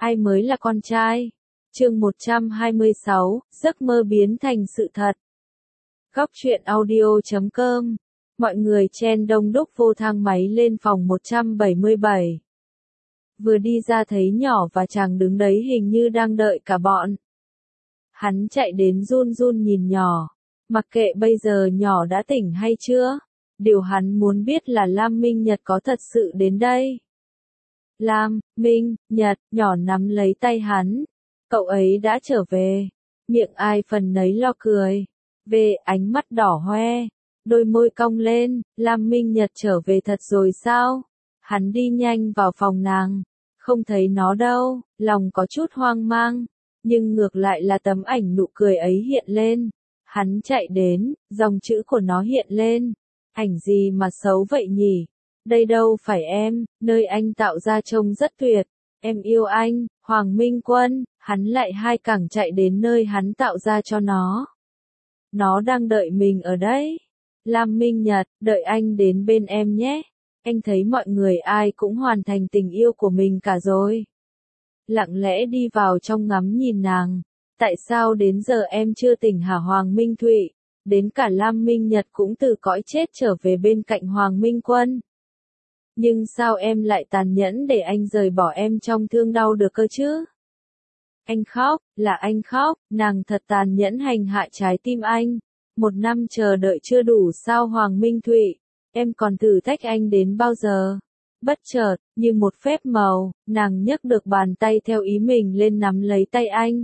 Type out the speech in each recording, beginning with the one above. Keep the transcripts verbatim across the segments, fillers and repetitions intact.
Ai mới là con trai? Chương một trăm hai mươi sáu, giấc mơ biến thành sự thật. Góc truyện audio chấm com. Mọi người chen đông đúc vô thang máy lên phòng một trăm bảy mươi bảy. Vừa đi ra thấy nhỏ và chàng đứng đấy hình như đang đợi cả bọn. Hắn chạy đến run run nhìn nhỏ. Mặc kệ bây giờ nhỏ đã tỉnh hay chưa, điều hắn muốn biết là Lam Minh Nhật có thật sự đến đây. Lam, Minh, Nhật, nhỏ nắm lấy tay hắn. Cậu ấy đã trở về. Miệng ai phần nấy lo cười. Về ánh mắt đỏ hoe. Đôi môi cong lên. Lam Minh Nhật trở về thật rồi sao? Hắn đi nhanh vào phòng nàng. Không thấy nó đâu. Lòng có chút hoang mang. Nhưng ngược lại là tấm ảnh nụ cười ấy hiện lên. Hắn chạy đến. Dòng chữ của nó hiện lên. Ảnh gì mà xấu vậy nhỉ? Đây đâu phải em, nơi anh tạo ra trông rất tuyệt. Em yêu anh, Hoàng Minh Quân. Hắn lại hai cẳng chạy đến nơi hắn tạo ra cho nó. Nó đang đợi mình ở đấy. Lam Minh Nhật, đợi anh đến bên em nhé. Anh thấy mọi người ai cũng hoàn thành tình yêu của mình cả rồi. Lặng lẽ đi vào trong ngắm nhìn nàng. Tại sao đến giờ em chưa tỉnh hả Hoàng Minh Thụy? Đến cả Lam Minh Nhật cũng từ cõi chết trở về bên cạnh Hoàng Minh Quân. Nhưng sao em lại tàn nhẫn để anh rời bỏ em trong thương đau được cơ chứ? Anh khóc, là anh khóc, nàng thật tàn nhẫn hành hạ trái tim anh. Một năm chờ đợi chưa đủ sao Hoàng Minh Thụy? Em còn thử thách anh đến bao giờ? Bất chợt, như một phép màu, nàng nhấc được bàn tay theo ý mình lên nắm lấy tay anh.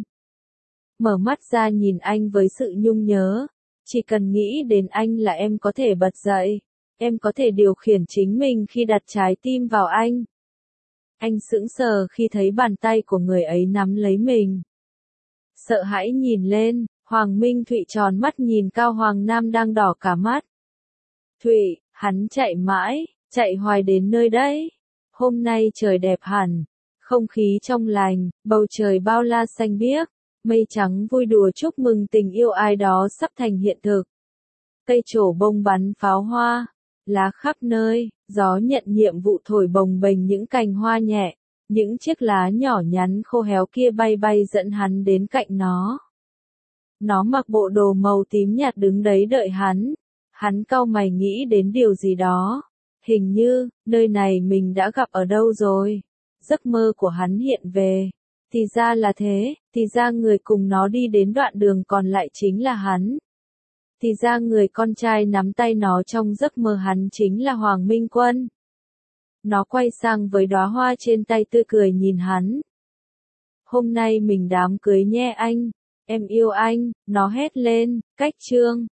Mở mắt ra nhìn anh với sự nhung nhớ. Chỉ cần nghĩ đến anh là em có thể bật dậy. Em có thể điều khiển chính mình khi đặt trái tim vào anh. Anh sững sờ khi thấy bàn tay của người ấy nắm lấy mình. Sợ hãi nhìn lên, Hoàng Minh Thụy tròn mắt nhìn Cao Hoàng Nam đang đỏ cả mắt. Thụy, hắn chạy mãi, chạy hoài đến nơi đấy. Hôm nay trời đẹp hẳn, không khí trong lành, bầu trời bao la xanh biếc, mây trắng vui đùa chúc mừng tình yêu ai đó sắp thành hiện thực. Cây trổ bông bắn pháo hoa. Lá khắp nơi, gió nhận nhiệm vụ thổi bồng bềnh những cành hoa nhẹ, những chiếc lá nhỏ nhắn khô héo kia bay bay dẫn hắn đến cạnh nó. Nó mặc bộ đồ màu tím nhạt đứng đấy đợi hắn. Hắn cau mày nghĩ đến điều gì đó. Hình như, nơi này mình đã gặp ở đâu rồi. Giấc mơ của hắn hiện về. Thì ra là thế, thì ra người cùng nó đi đến đoạn đường còn lại chính là hắn. Thì ra người con trai nắm tay nó trong giấc mơ hắn chính là Hoàng Minh Quân. Nó quay sang với đóa hoa trên tay tươi cười nhìn hắn. Hôm nay mình đám cưới nhé anh, em yêu anh, nó hét lên, cách chương.